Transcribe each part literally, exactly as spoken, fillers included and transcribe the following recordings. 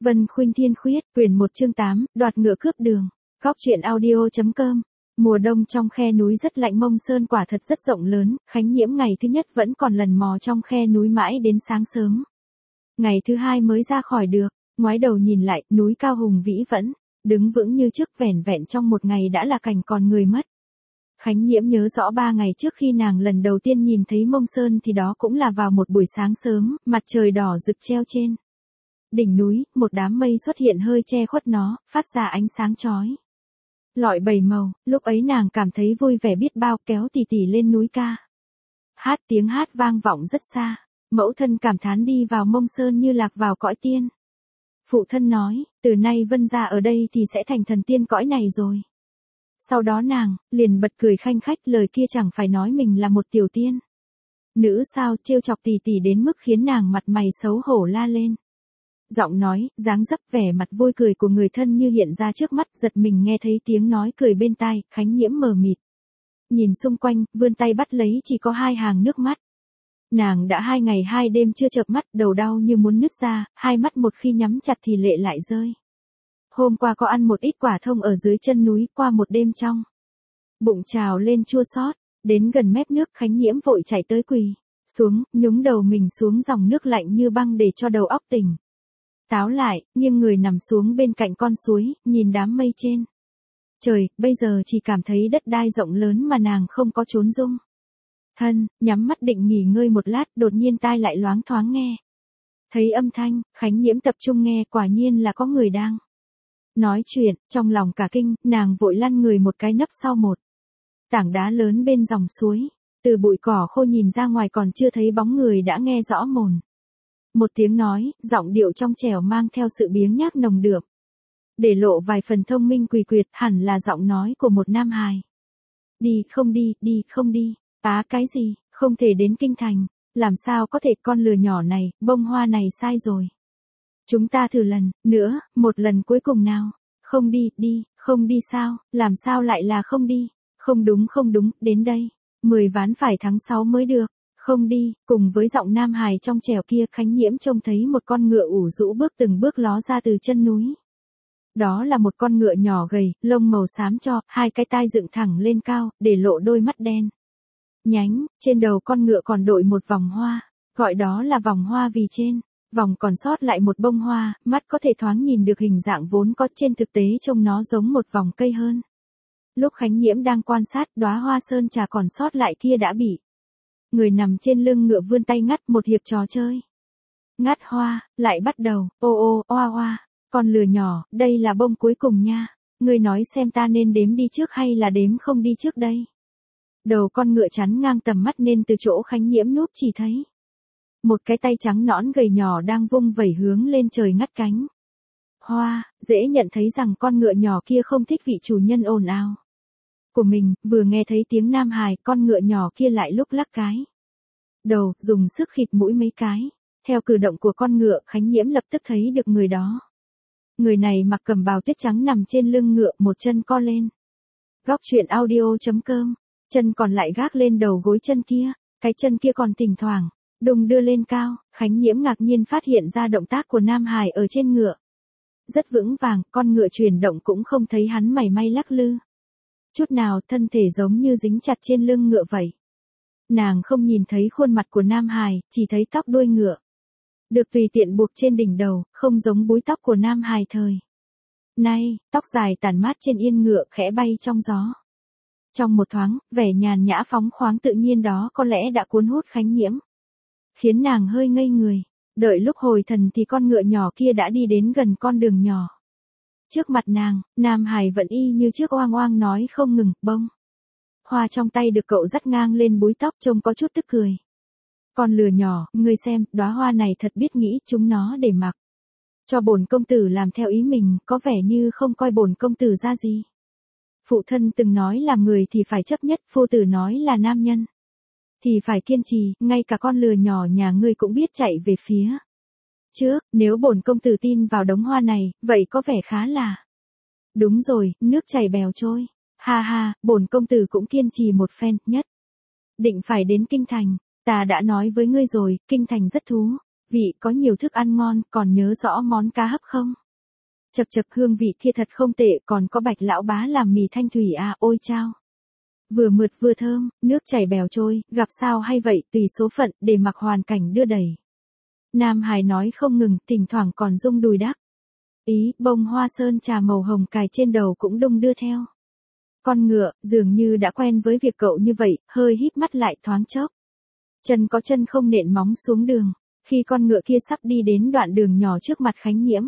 Vân Khuynh Thiên Khuyết, quyển một chương tám, đoạt ngựa cướp đường. Góc truyện audio chấm com. Mùa đông trong khe núi rất lạnh, Mông Sơn quả thật rất rộng lớn, Khánh Nhiễm ngày thứ nhất vẫn còn lần mò trong khe núi mãi đến sáng sớm. Ngày thứ hai mới ra khỏi được, ngoái đầu nhìn lại, núi cao hùng vĩ vẫn đứng vững như trước, vẻn vẹn trong một ngày đã là cảnh còn người mất. Khánh Nhiễm nhớ rõ ba ngày trước khi nàng lần đầu tiên nhìn thấy Mông Sơn thì đó cũng là vào một buổi sáng sớm, mặt trời đỏ rực treo trên đỉnh núi, một đám mây xuất hiện hơi che khuất nó, phát ra ánh sáng chói lọi bảy màu. Lúc ấy nàng cảm thấy vui vẻ biết bao, kéo tỷ tỷ lên núi ca hát, tiếng hát vang vọng rất xa. Mẫu thân cảm thán đi vào Mông Sơn như lạc vào cõi tiên. Phụ thân nói, từ nay Vân gia ở đây thì sẽ thành thần tiên cõi này rồi. Sau đó nàng liền bật cười khanh khách, lời kia chẳng phải nói mình là một tiểu tiên nữ sao, trêu chọc tỷ tỷ đến mức khiến nàng mặt mày xấu hổ la lên. Giọng nói, dáng dấp, vẻ mặt vui cười của người thân như hiện ra trước mắt, giật mình nghe thấy tiếng nói cười bên tai. Khánh Nhiễm mờ mịt nhìn xung quanh, vươn tay bắt lấy, chỉ có hai hàng nước mắt. Nàng đã hai ngày hai đêm chưa chợp mắt, đầu đau như muốn nứt ra, hai mắt một khi nhắm chặt thì lệ lại rơi. Hôm qua có ăn một ít quả thông ở dưới chân núi, qua một đêm trong bụng trào lên chua xót. Đến gần mép nước, Khánh Nhiễm vội chạy tới quỳ xuống, nhúng đầu mình xuống dòng nước lạnh như băng để cho đầu óc tỉnh táo lại, nhưng người nằm xuống bên cạnh con suối, nhìn đám mây trên trời, bây giờ chỉ cảm thấy đất đai rộng lớn mà nàng không có chốn dung thân. Nhắm mắt định nghỉ ngơi một lát, đột nhiên tai lại loáng thoáng nghe thấy âm thanh. Khánh Nhiễm tập trung nghe, quả nhiên là có người đang nói chuyện. Trong lòng cả kinh, nàng vội lăn người một cái nấp sau một tảng đá lớn bên dòng suối. Từ bụi cỏ khô nhìn ra ngoài còn chưa thấy bóng người đã nghe rõ mồn một tiếng nói, giọng điệu trong trẻo mang theo sự biếng nhác nồng đượm, để lộ vài phần thông minh quỳ quyệt, hẳn là giọng nói của một nam hài. Đi không đi, đi không đi. Á cái gì, không thể đến kinh thành. Làm sao có thể, con lừa nhỏ này, bông hoa này sai rồi. Chúng ta thử lần nữa, một lần cuối cùng nào. Không đi, đi, không đi sao, làm sao lại là không đi. Không đúng không đúng, đến đây. Mười ván phải tháng sáu mới được. Không đi. Cùng với giọng nam hài trong trẻo kia, Khánh Nhiễm trông thấy một con ngựa ủ rũ bước từng bước ló ra từ chân núi. Đó là một con ngựa nhỏ gầy, lông màu xám cho, hai cái tai dựng thẳng lên cao, để lộ đôi mắt đen nhánh. Trên đầu con ngựa còn đội một vòng hoa, gọi đó là vòng hoa vì trên vòng còn sót lại một bông hoa, mắt có thể thoáng nhìn được hình dạng vốn có, trên thực tế trông nó giống một vòng cây hơn. Lúc Khánh Nhiễm đang quan sát, đóa hoa sơn trà còn sót lại kia đã bị người nằm trên lưng ngựa vươn tay ngắt. Một hiệp trò chơi ngắt hoa lại bắt đầu. Ô ô, oa oa, con lừa nhỏ, đây là bông cuối cùng nha. Ngươi nói xem ta nên đếm đi trước hay là đếm không đi trước đây. Đầu con ngựa chắn ngang tầm mắt nên từ chỗ Khánh Nhiễm núp chỉ thấy một cái tay trắng nõn gầy nhỏ đang vung vẩy hướng lên trời ngắt cánh hoa. Dễ nhận thấy rằng con ngựa nhỏ kia không thích vị chủ nhân ồn ào của mình. Vừa nghe thấy tiếng nam hài, con ngựa nhỏ kia lại lúc lắc cái đầu, dùng sức khịt mũi mấy cái. Theo cử động của con ngựa, Khánh Nhiễm lập tức thấy được người đó. Người này mặc cẩm bào tuyết trắng nằm trên lưng ngựa, một chân co lên. Góc truyện audio chấm com. Chân còn lại gác lên đầu gối chân kia, cái chân kia còn thỉnh thoảng đùng đưa lên cao. Khánh Nhiễm ngạc nhiên phát hiện ra động tác của nam hài ở trên ngựa rất vững vàng, con ngựa chuyển động cũng không thấy hắn mảy may lắc lư chút nào, thân thể giống như dính chặt trên lưng ngựa vậy. Nàng không nhìn thấy khuôn mặt của nam hài, chỉ thấy tóc đuôi ngựa được tùy tiện buộc trên đỉnh đầu, không giống búi tóc của nam hài thời nay. Tóc dài tản mát trên yên ngựa khẽ bay trong gió. Trong một thoáng, vẻ nhàn nhã phóng khoáng tự nhiên đó có lẽ đã cuốn hút Khánh Nhiễm, khiến nàng hơi ngây người. Đợi lúc hồi thần thì con ngựa nhỏ kia đã đi đến gần con đường nhỏ trước mặt nàng. Nam hài vẫn y như trước, oang oang nói không ngừng. Bông hoa trong tay được cậu dắt ngang lên búi tóc, trông có chút tức cười. Con lừa nhỏ, ngươi xem, đóa hoa này thật biết nghĩ, chúng nó để mặc cho bổn công tử làm theo ý mình, có vẻ như không coi bổn công tử ra gì. Phụ thân từng nói làm người thì phải chấp nhất, phu tử nói là nam nhân thì phải kiên trì, ngay cả con lừa nhỏ nhà ngươi cũng biết chạy về phía trước. Nếu bổn công tử tin vào đống hoa này, vậy có vẻ khá là đúng rồi, nước chảy bèo trôi. Ha ha, bổn công tử cũng kiên trì một phen, nhất định phải đến kinh thành. Ta đã nói với ngươi rồi, kinh thành rất thú vị có nhiều thức ăn ngon, còn nhớ rõ món cá hấp không? Chật chật hương vị kia thật không tệ, còn có Bạch lão bá làm mì thanh thủy à, ôi chao. Vừa mượt vừa thơm, nước chảy bèo trôi, gặp sao hay vậy, tùy số phận, để mặc hoàn cảnh đưa đẩy. Nam Hải nói không ngừng, thỉnh thoảng còn rung đùi đắc. Ý, bông hoa sơn trà màu hồng cài trên đầu cũng đung đưa theo. Con ngựa, dường như đã quen với việc cậu như vậy, hơi híp mắt lại thoáng chốc. Chân có chân không nện móng xuống đường, khi con ngựa kia sắp đi đến đoạn đường nhỏ trước mặt Khánh Nhiễm.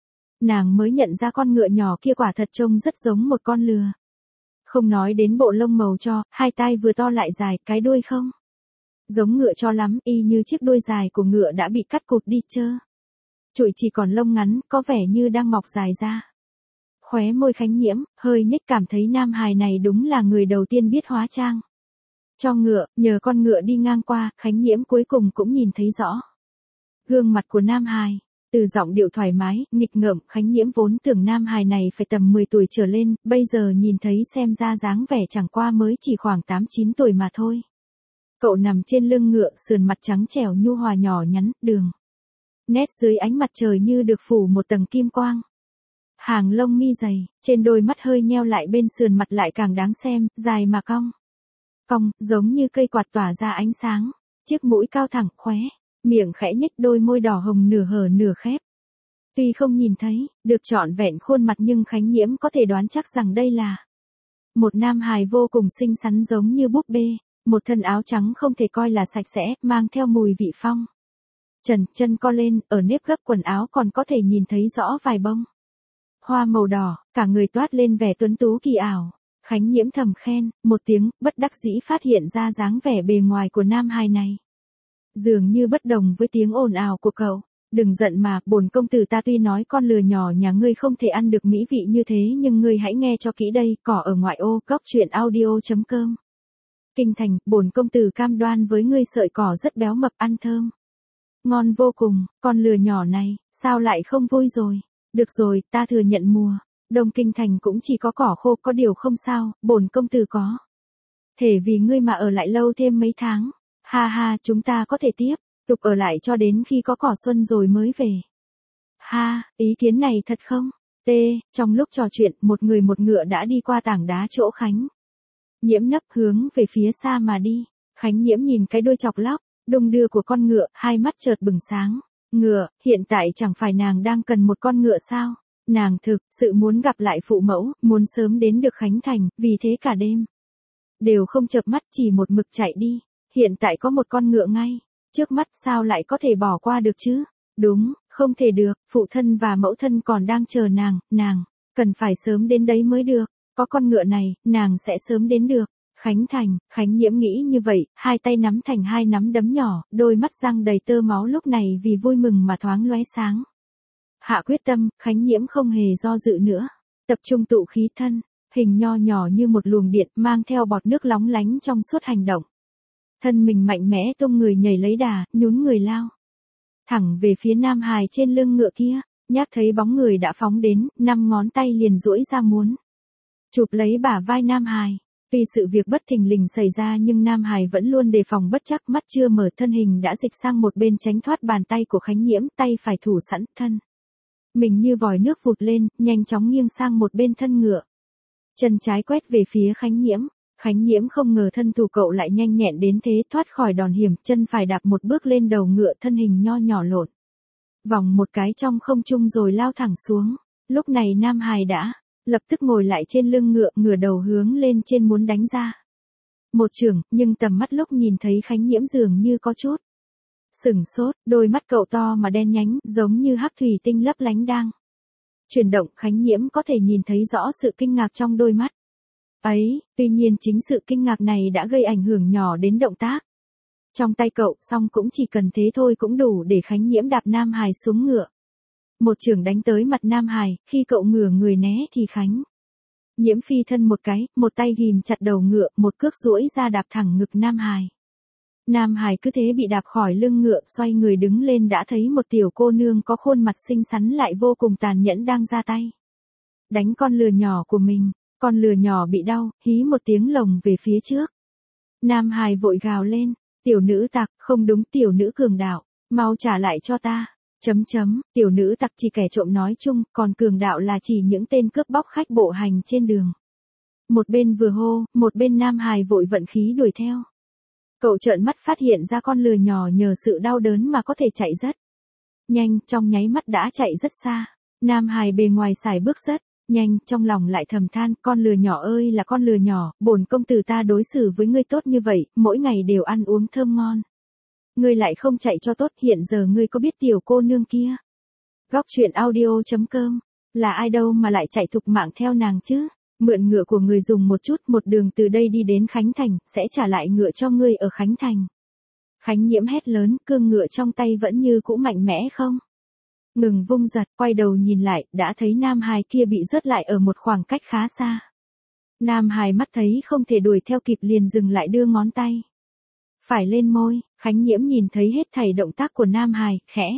Nàng mới nhận ra con ngựa nhỏ kia quả thật trông rất giống một con lừa. Không nói đến bộ lông màu cho, hai tai vừa to lại dài, cái đuôi không giống ngựa cho lắm, y như chiếc đuôi dài của ngựa đã bị cắt cụt đi chơ. Trụi chỉ còn lông ngắn, có vẻ như đang mọc dài ra. Khóe môi Khánh Nhiễm, hơi nhếch cảm thấy Nam Hải này đúng là người đầu tiên biết hóa trang. Cho ngựa, nhờ con ngựa đi ngang qua, Khánh Nhiễm cuối cùng cũng nhìn thấy rõ gương mặt của Nam Hải. Từ giọng điệu thoải mái, nghịch ngợm, Khánh Nhiễm vốn tưởng Nam Hải này phải tầm mười tuổi trở lên, bây giờ nhìn thấy xem ra dáng vẻ chẳng qua mới chỉ khoảng tám chín tuổi mà thôi. Cậu nằm trên lưng ngựa, sườn mặt trắng trẻo nhu hòa nhỏ nhắn, đường nét dưới ánh mặt trời như được phủ một tầng kim quang. Hàng lông mi dày, trên đôi mắt hơi nheo lại, bên sườn mặt lại càng đáng xem, dài mà cong. Cong, giống như cây quạt tỏa ra ánh sáng, chiếc mũi cao thẳng, khóe, miệng khẽ nhếch, đôi môi đỏ hồng nửa hở nửa khép. Tuy không nhìn thấy, được trọn vẹn khuôn mặt nhưng Khánh Nhiễm có thể đoán chắc rằng đây là một nam hài vô cùng xinh xắn giống như búp bê, một thân áo trắng không thể coi là sạch sẽ, mang theo mùi vị phong. Trần, chân co lên, ở nếp gấp quần áo còn có thể nhìn thấy rõ vài bông hoa màu đỏ, cả người toát lên vẻ tuấn tú kỳ ảo. Khánh Nhiễm thầm khen một tiếng, bất đắc dĩ phát hiện ra dáng vẻ bề ngoài của nam hài này dường như bất đồng với tiếng ồn ào của cậu. Đừng giận mà, bổn công tử ta tuy nói con lừa nhỏ nhà ngươi không thể ăn được mỹ vị như thế, nhưng ngươi hãy nghe cho kỹ đây, cỏ ở ngoại ô, góc truyện audio chấm com. Kinh thành, bổn công tử cam đoan với ngươi sợi cỏ rất béo mập, ăn thơm ngon vô cùng. Con lừa nhỏ này, sao lại không vui rồi? Được rồi, ta thừa nhận mùa đông kinh thành cũng chỉ có cỏ khô, có điều không sao, bổn công tử có thể vì ngươi mà ở lại lâu thêm mấy tháng. Ha ha, chúng ta có thể tiếp tục ở lại cho đến khi có cỏ xuân rồi mới về. Ha, ý kiến này thật không? T, trong lúc trò chuyện, một người một ngựa đã đi qua tảng đá chỗ Khánh Nhiễm nấp, hướng về phía xa mà đi. Khánh Nhiễm nhìn cái đuôi chọc lóc đung đưa của con ngựa, hai mắt chợt bừng sáng. Ngựa, hiện tại chẳng phải nàng đang cần một con ngựa sao? Nàng thực sự muốn gặp lại phụ mẫu, muốn sớm đến được Khánh Thành, vì thế cả đêm đều không chợp mắt, chỉ một mực chạy đi. Hiện tại có một con ngựa ngay trước mắt, sao lại có thể bỏ qua được chứ? Đúng, không thể được, phụ thân và mẫu thân còn đang chờ nàng, nàng cần phải sớm đến đấy mới được. Có con ngựa này, nàng sẽ sớm đến được Khánh Thành. Khánh Nhiễm nghĩ như vậy, hai tay nắm thành hai nắm đấm nhỏ, đôi mắt răng đầy tơ máu lúc này vì vui mừng mà thoáng lóe sáng. Hạ quyết tâm, Khánh Nhiễm không hề do dự nữa, tập trung tụ khí thân, hình nho nhỏ như một luồng điện, mang theo bọt nước lóng lánh trong suốt hành động. Thân mình mạnh mẽ tung người nhảy lấy đà, nhún người lao thẳng về phía nam hài trên lưng ngựa kia. Nhác thấy bóng người đã phóng đến, năm ngón tay liền duỗi ra muốn chụp lấy bả vai nam hài. Vì sự việc bất thình lình xảy ra nhưng nam hài vẫn luôn đề phòng bất chắc, mắt chưa mở, thân hình đã dịch sang một bên tránh thoát bàn tay của Khánh Nhiễm, tay phải thủ sẵn, thân mình như vòi nước vụt lên, nhanh chóng nghiêng sang một bên thân ngựa. Chân trái quét về phía Khánh Nhiễm. Khánh Nhiễm không ngờ thân thủ cậu lại nhanh nhẹn đến thế, thoát khỏi đòn hiểm, chân phải đạp một bước lên đầu ngựa, thân hình nho nhỏ lộn vòng một cái trong không trung rồi lao thẳng xuống. Lúc này nam hài đã lập tức ngồi lại trên lưng ngựa, ngửa đầu hướng lên trên muốn đánh ra một chưởng, nhưng tầm mắt lúc nhìn thấy Khánh Nhiễm dường như có chút sửng sốt, đôi mắt cậu to mà đen nhánh, giống như hắc thủy tinh lấp lánh đang chuyển động. Khánh Nhiễm có thể nhìn thấy rõ sự kinh ngạc trong đôi mắt ấy, tuy nhiên chính sự kinh ngạc này đã gây ảnh hưởng nhỏ đến động tác trong tay cậu, song cũng chỉ cần thế thôi cũng đủ để Khánh Nhiễm đạp nam hài xuống ngựa. Một chưởng đánh tới mặt nam hài, khi cậu ngửa người né thì Khánh Nhiễm phi thân một cái, một tay ghìm chặt đầu ngựa, một cước duỗi ra đạp thẳng ngực nam hài. Nam hài cứ thế bị đạp khỏi lưng ngựa, xoay người đứng lên đã thấy một tiểu cô nương có khuôn mặt xinh xắn lại vô cùng tàn nhẫn đang ra tay đánh con lừa nhỏ của mình. Con lừa nhỏ bị đau, hí một tiếng lồng về phía trước. Nam hài vội gào lên, tiểu nữ tặc, không đúng, tiểu nữ cường đạo. Mau trả lại cho ta. Chấm chấm, tiểu nữ tặc chỉ kẻ trộm nói chung, còn cường đạo là chỉ những tên cướp bóc khách bộ hành trên đường. Một bên vừa hô, một bên Nam Hải vội vận khí đuổi theo. Cậu trợn mắt phát hiện ra con lừa nhỏ nhờ sự đau đớn mà có thể chạy rất nhanh, trong nháy mắt đã chạy rất xa. Nam Hải bề ngoài sải bước rất nhanh, trong lòng lại thầm than, con lừa nhỏ ơi là con lừa nhỏ, bổn công tử ta đối xử với ngươi tốt như vậy, mỗi ngày đều ăn uống thơm ngon. Ngươi lại không chạy cho tốt, hiện giờ ngươi có biết tiểu cô nương kia? Góc truyện audio chấm com, là ai đâu mà lại chạy thục mạng theo nàng chứ? Mượn ngựa của người dùng một chút, một đường từ đây đi đến Khánh Thành, sẽ trả lại ngựa cho ngươi ở Khánh Thành. Khánh Nhiễm hét lớn, cương ngựa trong tay vẫn như cũ mạnh mẽ không? Ngừng vung giật, quay đầu nhìn lại, đã thấy Nam Hải kia bị rớt lại ở một khoảng cách khá xa. Nam Hải mắt thấy không thể đuổi theo kịp liền dừng lại đưa ngón tay phải lên môi. Khánh Nhiễm nhìn thấy hết thảy động tác của Nam Hải, khẽ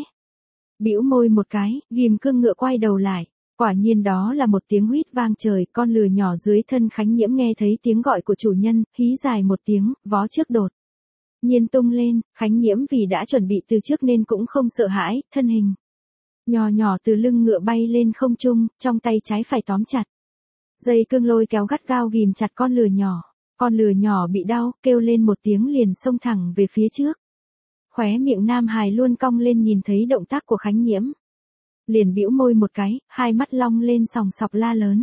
bĩu môi một cái, ghim cương ngựa quay đầu lại. Quả nhiên đó là một tiếng huýt vang trời, con lừa nhỏ dưới thân Khánh Nhiễm nghe thấy tiếng gọi của chủ nhân, hí dài một tiếng, vó trước đột nhiên tung lên. Khánh Nhiễm vì đã chuẩn bị từ trước nên cũng không sợ hãi, thân hình nhỏ nhỏ từ lưng ngựa bay lên không trung, trong tay trái phải tóm chặt dây cương lôi kéo gắt gao ghìm chặt con lừa nhỏ. Con lừa nhỏ bị đau, kêu lên một tiếng liền xông thẳng về phía trước. Khóe miệng Nam Hải luôn cong lên nhìn thấy động tác của Khánh Nhiễm. Liền bĩu môi một cái, hai mắt long lên sòng sọc la lớn.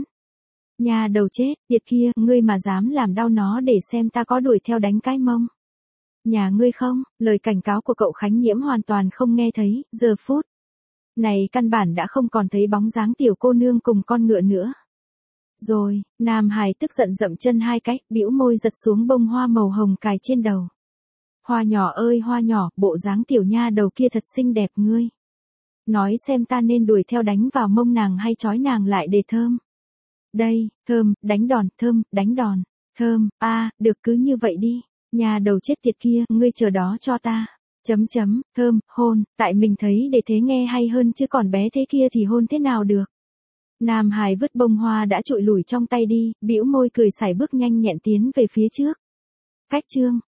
Nhà đầu chết, tiệt kia, ngươi mà dám làm đau nó để xem ta có đuổi theo đánh cái mông. Nhà ngươi không, lời cảnh cáo của cậu Khánh Nhiễm hoàn toàn không nghe thấy, giờ phút này căn bản đã không còn thấy bóng dáng tiểu cô nương cùng con ngựa nữa. Rồi, Nam Hải tức giận dậm chân hai cách, bĩu môi giật xuống bông hoa màu hồng cài trên đầu. Hoa nhỏ ơi hoa nhỏ, bộ dáng tiểu nha đầu kia thật xinh đẹp ngươi. Nói xem ta nên đuổi theo đánh vào mông nàng hay trói nàng lại để thơm. Đây, thơm, đánh đòn, thơm, đánh đòn, thơm, a, à, được cứ như vậy đi. Nhà đầu chết tiệt kia, ngươi chờ đó cho ta. Chấm chấm, thơm, hôn, tại mình thấy để thế nghe hay hơn chứ còn bé thế kia thì hôn thế nào được. Nam Hải vứt bông hoa đã trụi lủi trong tay đi, bĩu môi cười sải bước nhanh nhẹn tiến về phía trước. Cách chương